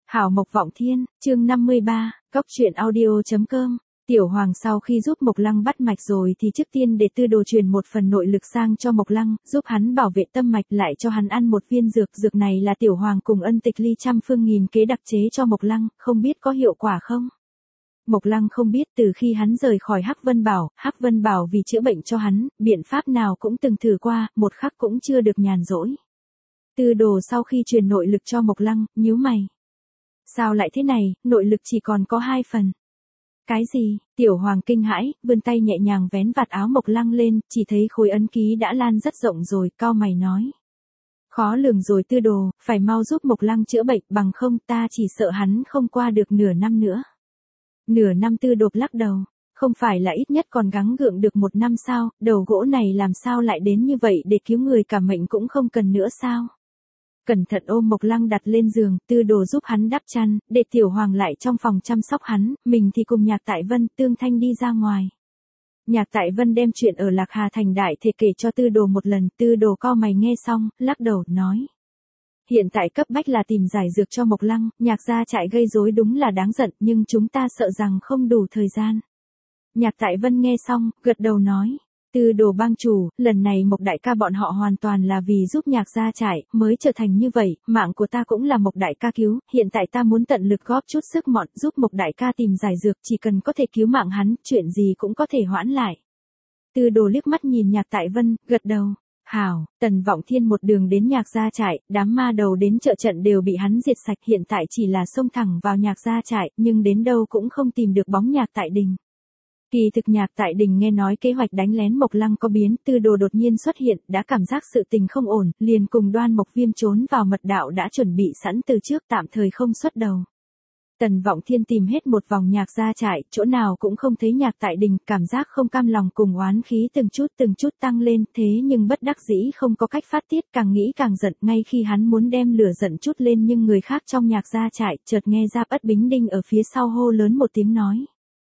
Hảo Mộc Vọng Thiên, chương 53, Cốc truyện audio.com. Tiểu Hoàng sau khi giúp Mộc Lăng bắt mạch rồi thì trước tiên để Tư Đồ truyền một phần nội lực sang cho Mộc Lăng, giúp hắn bảo vệ tâm mạch, lại cho hắn ăn một viên dược này là Tiểu Hoàng cùng Ân Tịch Ly trăm phương nghìn kế đặc chế cho Mộc Lăng, không biết có hiệu quả không? Mộc Lăng không biết, từ khi hắn rời khỏi Hắc Vân Bảo vì chữa bệnh cho hắn, biện pháp nào cũng từng thử qua, một khắc cũng chưa được nhàn rỗi. Tư Đồ sau khi truyền nội lực cho Mộc Lăng, nhíu mày. Sao lại thế này, nội lực chỉ còn có 2 phần. Cái gì? Tiểu Hoàng kinh hãi, vươn tay nhẹ nhàng vén vạt áo Mộc Lăng lên, chỉ thấy khối ấn ký đã lan rất rộng rồi, cau mày nói. Khó lường rồi Tư Đồ, phải mau giúp Mộc Lăng chữa bệnh, bằng không ta chỉ sợ hắn không qua được nửa năm nữa. Nửa năm? Tư Đồ lắc đầu. Không phải là ít nhất còn gắng gượng được 1 năm sao, đầu gỗ này làm sao lại đến như vậy, để cứu người cả mệnh cũng không cần nữa sao? Cẩn thận ôm Mộc Lăng đặt lên giường, Tư Đồ giúp hắn đắp chăn, để Tiểu Hoàng lại trong phòng chăm sóc hắn, mình thì cùng Nhạc Tại Vân, Tương Thanh đi ra ngoài. Nhạc Tại Vân đem chuyện ở Lạc Hà Thành đại thể kể cho Tư Đồ một lần, Tư Đồ cau mày nghe xong, lắc đầu, nói. Hiện tại cấp bách là tìm giải dược cho Mộc Lăng, Nhạc gia trại gây rối đúng là đáng giận, nhưng chúng ta sợ rằng không đủ thời gian. Nhạc Tại Vân nghe xong, gật đầu nói. Tư Đồ bang chủ, lần này Mộc đại ca bọn họ hoàn toàn là vì giúp Nhạc gia trại, mới trở thành như vậy, mạng của ta cũng là Mộc đại ca cứu, hiện tại ta muốn tận lực góp chút sức mọn, giúp Mộc đại ca tìm giải dược, chỉ cần có thể cứu mạng hắn, chuyện gì cũng có thể hoãn lại. Tư Đồ liếc mắt nhìn Nhạc Tại Vân, gật đầu. Hảo, Tần Vọng Thiên một đường đến Nhạc gia trại, đám ma đầu đến trợ trận đều bị hắn diệt sạch, hiện tại chỉ là xông thẳng vào Nhạc gia trại, nhưng đến đâu cũng không tìm được bóng Nhạc Tại Đình. Kỳ thực Nhạc Tại Đình nghe nói kế hoạch đánh lén Mộc Lăng có biến, Tư Đồ đột nhiên xuất hiện, đã cảm giác sự tình không ổn, liền cùng Đoan Mộc Viêm trốn vào mật đạo đã chuẩn bị sẵn từ trước, tạm thời không xuất đầu. Tần Vọng Thiên tìm hết một vòng Nhạc gia trại, chỗ nào cũng không thấy Nhạc Tại Đình, cảm giác không cam lòng cùng oán khí từng chút tăng lên, thế nhưng bất đắc dĩ không có cách phát tiết, càng nghĩ càng giận, ngay khi hắn muốn đem lửa giận chút lên nhưng người khác trong Nhạc gia trại, chợt nghe Giáp Ất Bính Đinh ở phía sau hô lớn một tiếng nói.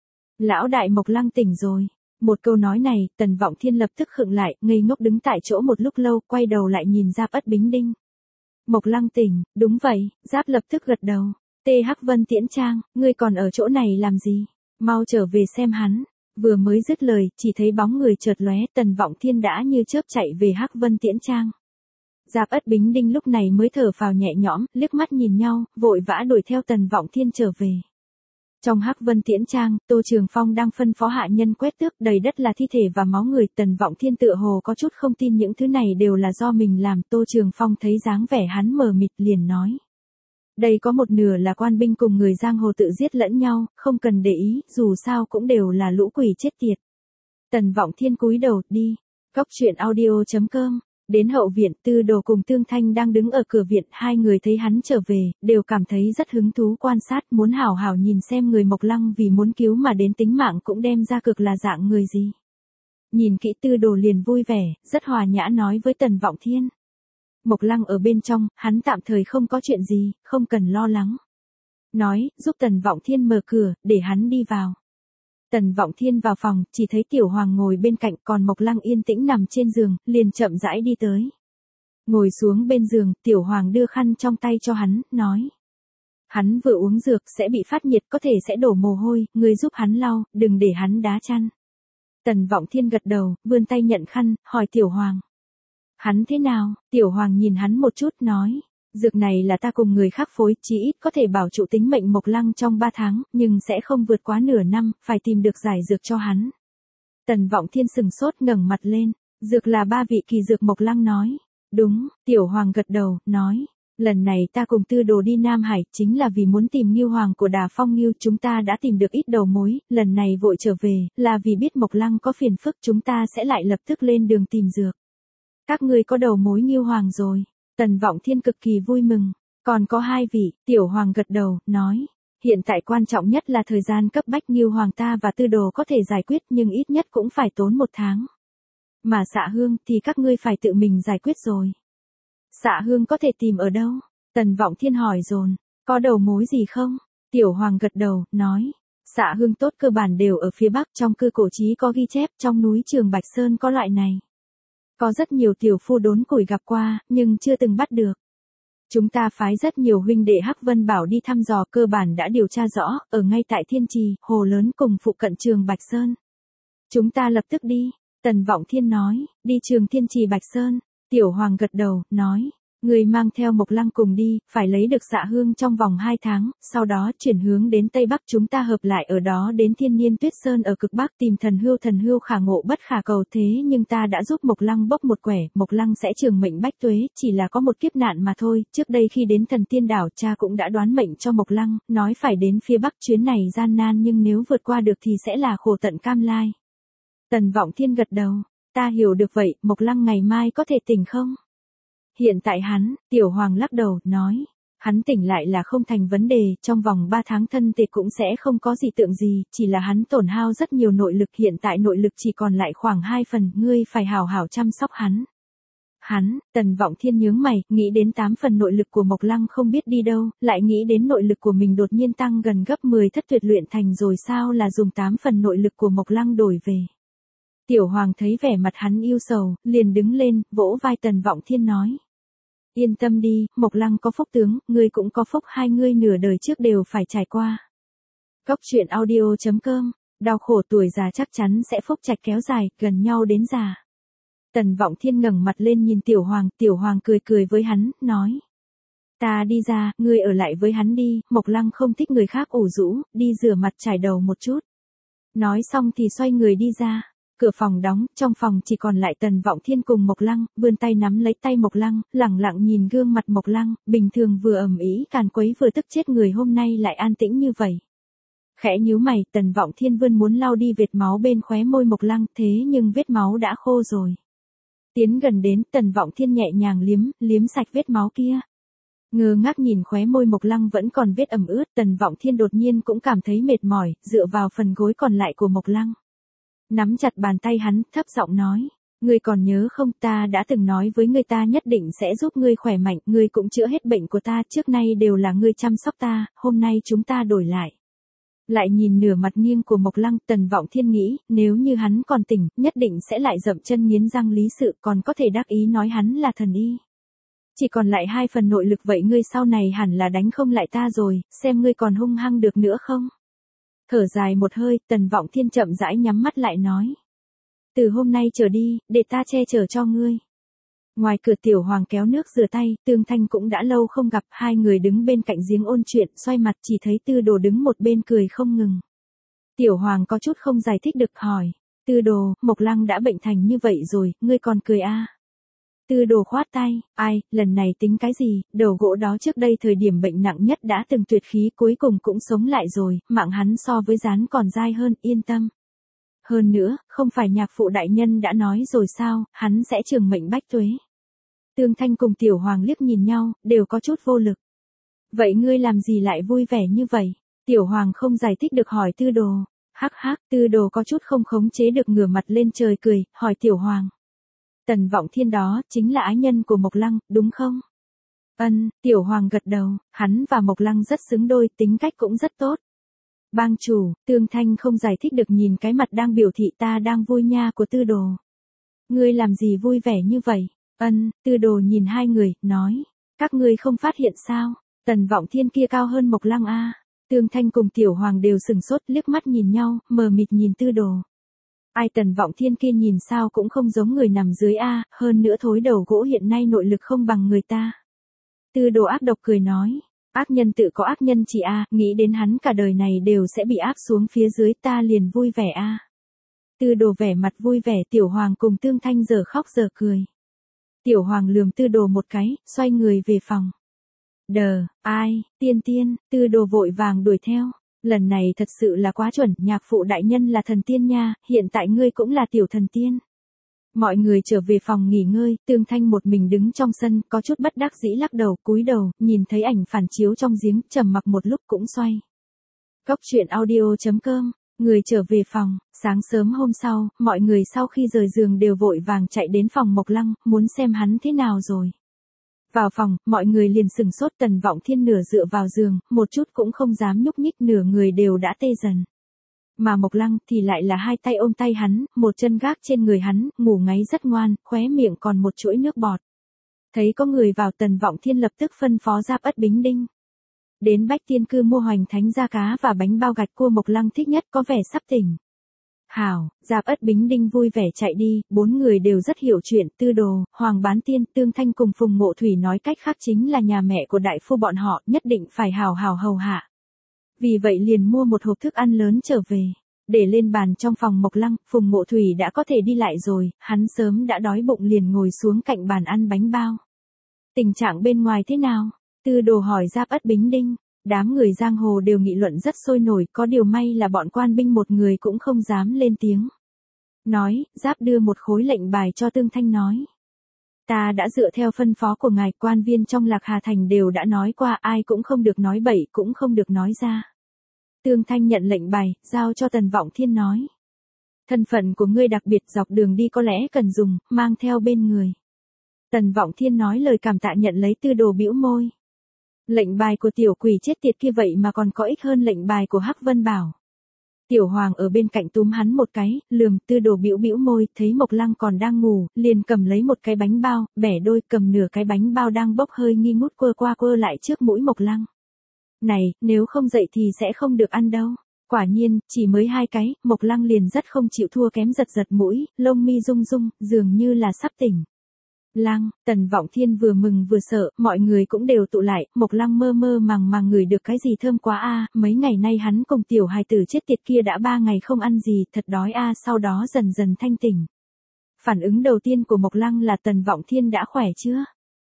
Lão đại Mộc Lăng tỉnh rồi. Một câu nói này, Tần Vọng Thiên lập tức khựng lại, ngây ngốc đứng tại chỗ một lúc lâu, quay đầu lại nhìn Giáp Ất Bính Đinh. Mộc Lăng tỉnh, đúng vậy, Giáp lập tức gật đầu. Hắc Vân Tiễn Trang, ngươi còn ở chỗ này làm gì? Mau trở về xem hắn. Vừa mới dứt lời, chỉ thấy bóng người chợt lóe, Tần Vọng Thiên đã như chớp chạy về Hắc Vân Tiễn Trang. Giáp Ất Bính Đinh lúc này mới thở phào nhẹ nhõm, liếc mắt nhìn nhau, vội vã đuổi theo Tần Vọng Thiên trở về. Trong Hắc Vân Tiễn Trang, Tô Trường Phong đang phân phó hạ nhân quét tước, đầy đất là thi thể và máu người, Tần Vọng Thiên tựa hồ có chút không tin những thứ này đều là do mình làm, Tô Trường Phong thấy dáng vẻ hắn mờ mịt liền nói. Đây có một nửa là quan binh cùng người giang hồ tự giết lẫn nhau, không cần để ý, dù sao cũng đều là lũ quỷ chết tiệt. Tần Vọng Thiên cúi đầu, đi. Cốc truyện audio.com. Đến hậu viện, Tư Đồ cùng Tương Thanh đang đứng ở cửa viện, hai người thấy hắn trở về, đều cảm thấy rất hứng thú quan sát, muốn hảo hảo nhìn xem người Mộc Lăng vì muốn cứu mà đến tính mạng cũng đem ra cực là dạng người gì. Nhìn kỹ Tư Đồ liền vui vẻ, rất hòa nhã nói với Tần Vọng Thiên. Mộc Lăng ở bên trong, hắn tạm thời không có chuyện gì, không cần lo lắng. Nói, giúp Tần Vọng Thiên mở cửa, để hắn đi vào. Tần Vọng Thiên vào phòng, chỉ thấy Tiểu Hoàng ngồi bên cạnh, còn Mộc Lăng yên tĩnh nằm trên giường, liền chậm rãi đi tới. Ngồi xuống bên giường, Tiểu Hoàng đưa khăn trong tay cho hắn, nói. Hắn vừa uống dược, sẽ bị phát nhiệt, có thể sẽ đổ mồ hôi, ngươi giúp hắn lau, đừng để hắn đá chăn. Tần Vọng Thiên gật đầu, vươn tay nhận khăn, hỏi Tiểu Hoàng. Hắn thế nào? Tiểu Hoàng nhìn hắn một chút, nói. Dược này là ta cùng người khác phối, chí ít có thể bảo trụ tính mệnh Mộc Lăng trong 3 tháng, nhưng sẽ không vượt quá nửa năm, phải tìm được giải dược cho hắn. Tần Vọng Thiên sừng sốt ngẩng mặt lên, dược là 3 vị kỳ dược Mộc Lăng nói. Đúng, Tiểu Hoàng gật đầu, nói. Lần này ta cùng Tư Đồ đi Nam Hải, chính là vì muốn tìm Ngưu Hoàng của Đà Phong Ngưu, chúng ta đã tìm được ít đầu mối, lần này vội trở về, là vì biết Mộc Lăng có phiền phức, chúng ta sẽ lại lập tức lên đường tìm dược. Các ngươi có đầu mối Ngưu Hoàng rồi. Tần Vọng Thiên cực kỳ vui mừng. Còn có 2 vị, Tiểu Hoàng gật đầu, nói. Hiện tại quan trọng nhất là thời gian cấp bách, Ngưu Hoàng ta và Tư Đồ có thể giải quyết nhưng ít nhất cũng phải tốn 1 tháng. Mà Xạ Hương thì các ngươi phải tự mình giải quyết rồi. Xạ Hương có thể tìm ở đâu? Tần Vọng Thiên hỏi dồn. Có đầu mối gì không? Tiểu Hoàng gật đầu, nói. Xạ Hương tốt cơ bản đều ở phía Bắc, trong cư cổ chí có ghi chép, trong núi Trường Bạch Sơn có loại này. Có rất nhiều tiểu phu đốn củi gặp qua, nhưng chưa từng bắt được. Chúng ta phái rất nhiều huynh đệ Hắc Vân Bảo đi thăm dò, cơ bản đã điều tra rõ, ở ngay tại Thiên Trì, Hồ Lớn cùng phụ cận Trường Bạch Sơn. Chúng ta lập tức đi, Tần Vọng Thiên nói, đi Trường Thiên Trì Bạch Sơn. Tiểu Hoàng gật đầu, nói, người mang theo Mộc Lăng cùng đi, phải lấy được Dạ Hương trong vòng 2 tháng, sau đó chuyển hướng đến Tây Bắc, chúng ta hợp lại ở đó đến Thiên Niên Tuyết Sơn ở cực Bắc tìm thần hưu khả ngộ bất khả cầu, thế nhưng ta đã giúp Mộc Lăng bốc một quẻ, Mộc Lăng sẽ trường mệnh bách tuế, chỉ là có một kiếp nạn mà thôi, trước đây khi đến Thần Tiên Đảo cha cũng đã đoán mệnh cho Mộc Lăng, nói phải đến phía Bắc, chuyến này gian nan nhưng nếu vượt qua được thì sẽ là khổ tận cam lai. Tần Vọng Thiên gật đầu, ta hiểu được vậy, Mộc Lăng ngày mai có thể tỉnh không? Hiện tại hắn, Tiểu Hoàng lắc đầu, nói, hắn tỉnh lại là không thành vấn đề, trong vòng 3 tháng thân thể cũng sẽ không có gì tượng gì, chỉ là hắn tổn hao rất nhiều nội lực, hiện tại nội lực chỉ còn lại khoảng 2 phần, ngươi phải hảo hảo chăm sóc hắn. Hắn, Tần Vọng Thiên nhướng mày, nghĩ đến 8 phần nội lực của Mộc Lăng không biết đi đâu, lại nghĩ đến nội lực của mình đột nhiên tăng gần gấp 10 thất tuyệt luyện thành rồi sao là dùng 8 phần nội lực của Mộc Lăng đổi về. Tiểu Hoàng thấy vẻ mặt hắn yêu sầu, liền đứng lên, vỗ vai Tần Vọng Thiên nói. Yên tâm đi, Mộc Lăng có phúc tướng, ngươi cũng có phúc, hai ngươi nửa đời trước đều phải trải qua. Cốc truyện audio.com, đau khổ tuổi già chắc chắn sẽ phúc trạch kéo dài, gần nhau đến già. Tần Vọng Thiên ngẩng mặt lên nhìn Tiểu Hoàng cười cười với hắn, nói. Ta đi ra, ngươi ở lại với hắn đi, Mộc Lăng không thích người khác ủ rũ, đi rửa mặt trải đầu một chút. Nói xong thì xoay người đi ra. Cửa phòng đóng, trong phòng chỉ còn lại Tần Vọng Thiên cùng Mộc Lăng, vươn tay nắm lấy tay Mộc Lăng, lẳng lặng nhìn gương mặt Mộc Lăng, bình thường vừa ầm ĩ càn quấy vừa tức chết người hôm nay lại an tĩnh như vậy. Khẽ nhíu mày, Tần Vọng Thiên vươn muốn lau đi vệt máu bên khóe môi Mộc Lăng, thế nhưng vết máu đã khô rồi. Tiến gần đến, Tần Vọng Thiên nhẹ nhàng liếm sạch vết máu kia. Ngơ ngác nhìn khóe môi Mộc Lăng vẫn còn vết ẩm ướt, Tần Vọng Thiên đột nhiên cũng cảm thấy mệt mỏi, dựa vào phần gối còn lại của Mộc Lăng. Nắm chặt bàn tay hắn, thấp giọng nói, ngươi còn nhớ không, ta đã từng nói với ngươi ta nhất định sẽ giúp ngươi khỏe mạnh, ngươi cũng chữa hết bệnh của ta, trước nay đều là ngươi chăm sóc ta, hôm nay chúng ta đổi lại. Lại nhìn nửa mặt nghiêng của Mộc Lăng, Tần Vọng Thiên nghĩ, nếu như hắn còn tỉnh, nhất định sẽ lại dậm chân nghiến răng lý sự, còn có thể đắc ý nói hắn là thần y. Chỉ còn lại 2 phần nội lực, vậy ngươi sau này hẳn là đánh không lại ta rồi, xem ngươi còn hung hăng được nữa không? Thở dài một hơi, Tần Vọng Thiên chậm rãi nhắm mắt lại nói. Từ hôm nay trở đi, để ta che chở cho ngươi. Ngoài cửa Tiểu Hoàng kéo nước rửa tay, Tương Thanh cũng đã lâu không gặp, hai người đứng bên cạnh giếng ôn chuyện, xoay mặt chỉ thấy Tư Đồ đứng một bên cười không ngừng. Tiểu Hoàng có chút không giải thích được hỏi. Tư Đồ, Mộc Lăng đã bệnh thành như vậy rồi, ngươi còn cười à? Tư Đồ khoát tay, ai, lần này tính cái gì, đầu gỗ đó trước đây thời điểm bệnh nặng nhất đã từng tuyệt khí cuối cùng cũng sống lại rồi, mạng hắn so với rán còn dai hơn, yên tâm. Hơn nữa, không phải nhạc phụ đại nhân đã nói rồi sao, hắn sẽ trường mệnh bách tuế. Tương Thanh cùng Tiểu Hoàng liếc nhìn nhau, đều có chút vô lực. Vậy ngươi làm gì lại vui vẻ như vậy? Tiểu Hoàng không giải thích được hỏi Tư Đồ. Hắc hắc, Tư Đồ có chút không khống chế được ngửa mặt lên trời cười, hỏi Tiểu Hoàng. Tần Vọng Thiên đó, chính là ái nhân của Mộc Lăng, đúng không? Tiểu Hoàng gật đầu, hắn và Mộc Lăng rất xứng đôi, tính cách cũng rất tốt. Bang chủ, Tương Thanh không giải thích được nhìn cái mặt đang biểu thị ta đang vui nha của Tư Đồ. Ngươi làm gì vui vẻ như vậy? Tư Đồ nhìn hai người, nói. Các ngươi không phát hiện sao? Tần Vọng Thiên kia cao hơn Mộc Lăng a. Tương Thanh cùng Tiểu Hoàng đều sừng sốt liếc mắt nhìn nhau, mờ mịt nhìn Tư Đồ. Ai Tần Vọng Thiên kia nhìn sao cũng không giống người nằm dưới a, hơn nữa thối đầu gỗ hiện nay nội lực không bằng người ta. Tư Đồ ác độc cười nói, ác nhân tự có ác nhân chỉ a, nghĩ đến hắn cả đời này đều sẽ bị áp xuống phía dưới ta liền vui vẻ a. Tư Đồ vẻ mặt vui vẻ, Tiểu Hoàng cùng Tương Thanh giờ khóc giờ cười. Tiểu Hoàng lườm Tư Đồ một cái, xoay người về phòng. Tiên, Tư Đồ vội vàng đuổi theo. Lần này thật sự là quá chuẩn, nhạc phụ đại nhân là thần tiên nha, hiện tại ngươi cũng là tiểu thần tiên. Mọi người trở về phòng nghỉ ngơi, Tương Thanh một mình đứng trong sân, có chút bất đắc dĩ lắc đầu, cúi đầu, nhìn thấy ảnh phản chiếu trong giếng, trầm mặc một lúc cũng xoay. Cốc truyện audio.com, người trở về phòng, sáng sớm hôm sau, mọi người sau khi rời giường đều vội vàng chạy đến phòng Mộc Lăng, muốn xem hắn thế nào rồi. Vào phòng, mọi người liền sừng sốt, Tần Vọng Thiên nửa dựa vào giường, một chút cũng không dám nhúc nhích, nửa người đều đã tê dần. Mà Mộc Lăng thì lại là hai tay ôm tay hắn, một chân gác trên người hắn, ngủ ngáy rất ngoan, khóe miệng còn một chuỗi nước bọt. Thấy có người vào Tần Vọng Thiên lập tức phân phó Giáp Ất Bính Đinh. Đến Bách Tiên Cư mua Hoành Thánh da cá và bánh bao gạch cua Mộc Lăng thích nhất có vẻ sắp tỉnh. Hảo, Giáp Ất Bính Đinh vui vẻ chạy đi, 4 người đều rất hiểu chuyện, Tư Đồ, Hoàng Bán Tiên, Tương Thanh cùng Phùng Ngộ Thủy nói cách khác chính là nhà mẹ của đại phu bọn họ, nhất định phải hào hào hầu hạ. Vì vậy liền mua một hộp thức ăn lớn trở về, để lên bàn trong phòng Mộc Lăng, Phùng Ngộ Thủy đã có thể đi lại rồi, hắn sớm đã đói bụng liền ngồi xuống cạnh bàn ăn bánh bao. Tình trạng bên ngoài thế nào? Tư Đồ hỏi Giáp Ất Bính Đinh. Đám người giang hồ đều nghị luận rất sôi nổi, có điều may là bọn quan binh một người cũng không dám lên tiếng. Nói, Giáp đưa một khối lệnh bài cho Tương Thanh nói. Ta đã dựa theo phân phó của ngài, quan viên trong Lạc Hà Thành đều đã nói qua, ai cũng không được nói bậy, cũng không được nói ra. Tương Thanh nhận lệnh bài, giao cho Tần Vọng Thiên nói. Thân phận của ngươi đặc biệt, dọc đường đi có lẽ cần dùng, mang theo bên người. Tần Vọng Thiên nói lời cảm tạ nhận lấy. Tư Đồ bĩu môi. Lệnh bài của tiểu quỷ chết tiệt kia vậy mà còn có ích hơn lệnh bài của Hắc Vân Bảo. Tiểu Hoàng ở bên cạnh túm hắn một cái, lườm. Tư Đồ bĩu bĩu môi, thấy Mộc Lăng còn đang ngủ, liền cầm lấy một cái bánh bao, bẻ đôi, cầm nửa cái bánh bao đang bốc hơi nghi ngút quơ qua quơ lại trước mũi Mộc Lăng. Này, nếu không dậy thì sẽ không được ăn đâu. Quả nhiên, chỉ mới 2 cái, Mộc Lăng liền rất không chịu thua kém, giật giật mũi, lông mi rung rung, dường như là sắp tỉnh. Lăng, Tần Vọng Thiên vừa mừng vừa sợ, mọi người cũng đều tụ lại, Mộc Lăng mơ mơ màng ngửi được cái gì thơm quá a, mấy ngày nay hắn cùng tiểu hài tử chết tiệt kia đã 3 ngày không ăn gì, thật đói a, sau đó dần dần thanh tỉnh. Phản ứng đầu tiên của Mộc Lăng là Tần Vọng Thiên đã khỏe chưa?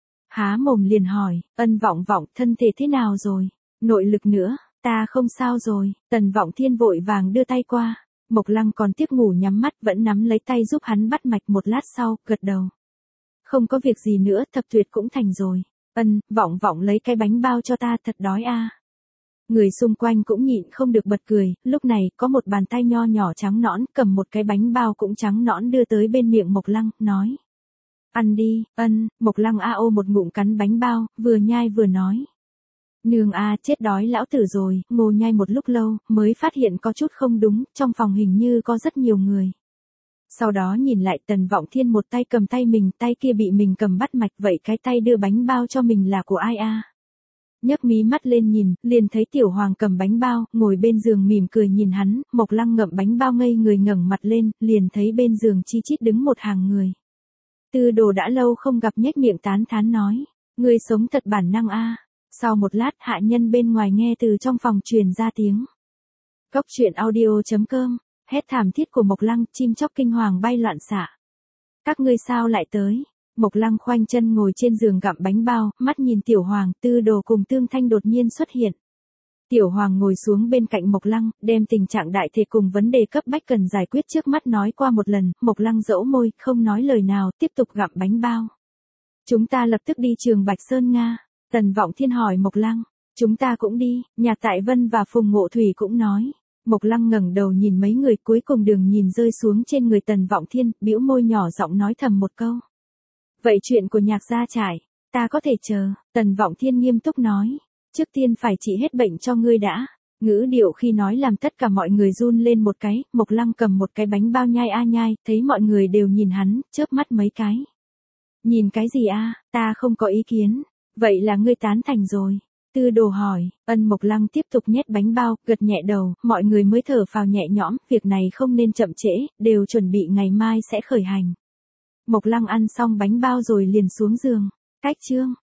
Há mồm liền hỏi, Ân Vọng Vọng, thân thể thế nào rồi? Nội lực nữa, ta không sao rồi. Tần Vọng Thiên vội vàng đưa tay qua, Mộc Lăng còn tiếc ngủ nhắm mắt vẫn nắm lấy tay giúp hắn bắt mạch, một lát sau, gật đầu. Không có việc gì nữa, thập tuyệt cũng thành rồi. Ân, Vọng Vọng lấy cái bánh bao cho ta, thật đói a. Người xung quanh cũng nhịn không được bật cười, lúc này có một bàn tay nho nhỏ trắng nõn cầm một cái bánh bao cũng trắng nõn đưa tới bên miệng Mộc Lăng, nói. Ăn đi. Ân, Mộc Lăng a ô một ngụm cắn bánh bao, vừa nhai vừa nói. Nương a, chết đói lão tử rồi. Ngô nhai một lúc lâu, mới phát hiện có chút không đúng, trong phòng hình như có rất nhiều người. Sau đó nhìn lại Tần Vọng Thiên một tay cầm tay mình, tay kia bị mình cầm bắt mạch, vậy cái tay đưa bánh bao cho mình là của ai a? Nhấc mí mắt lên nhìn, liền thấy Tiểu Hoàng cầm bánh bao, ngồi bên giường mỉm cười nhìn hắn, Mộc Lăng ngậm bánh bao ngây người ngẩng mặt lên, liền thấy bên giường chi chít đứng một hàng người. Tư Đồ đã lâu không gặp nhếch miệng tán thán nói, người sống thật bản năng a. Sau một lát hạ nhân bên ngoài nghe từ trong phòng truyền ra tiếng. Cốc truyện audio.com. Hét thảm thiết của Mộc Lăng, chim chóc kinh hoàng bay loạn xạ. Các ngươi sao lại tới? Mộc Lăng khoanh chân ngồi trên giường gặm bánh bao, mắt nhìn Tiểu Hoàng, Tư Đồ cùng Tương Thanh đột nhiên xuất hiện. Tiểu Hoàng ngồi xuống bên cạnh Mộc Lăng, đem tình trạng đại thể cùng vấn đề cấp bách cần giải quyết trước mắt nói qua một lần, Mộc Lăng dẫu môi, không nói lời nào, tiếp tục gặm bánh bao. Chúng ta lập tức đi Trường Bạch Sơn Nga. Tần Vọng Thiên hỏi Mộc Lăng. Chúng ta cũng đi, Nhạc Tại Vân và Phùng Ngộ Thủy cũng nói. Mộc Lăng ngẩng đầu nhìn mấy người, cuối cùng đường nhìn rơi xuống trên người Tần Vọng Thiên, bĩu môi nhỏ giọng nói thầm một câu. Vậy chuyện của Nhạc gia trải, ta có thể chờ. Tần Vọng Thiên nghiêm túc nói. Trước tiên phải trị hết bệnh cho ngươi đã. Ngữ điệu khi nói làm tất cả mọi người run lên một cái, Mộc Lăng cầm một cái bánh bao nhai a nhai, thấy mọi người đều nhìn hắn, chớp mắt mấy cái. Nhìn cái gì a? Ta không có ý kiến. Vậy là ngươi tán thành rồi. Tư Đồ hỏi, Mộc Lăng tiếp tục nhét bánh bao, gật nhẹ đầu, mọi người mới thở phào nhẹ nhõm, việc này không nên chậm trễ, đều chuẩn bị ngày mai sẽ khởi hành. Mộc Lăng ăn xong bánh bao rồi liền xuống giường. Cách chương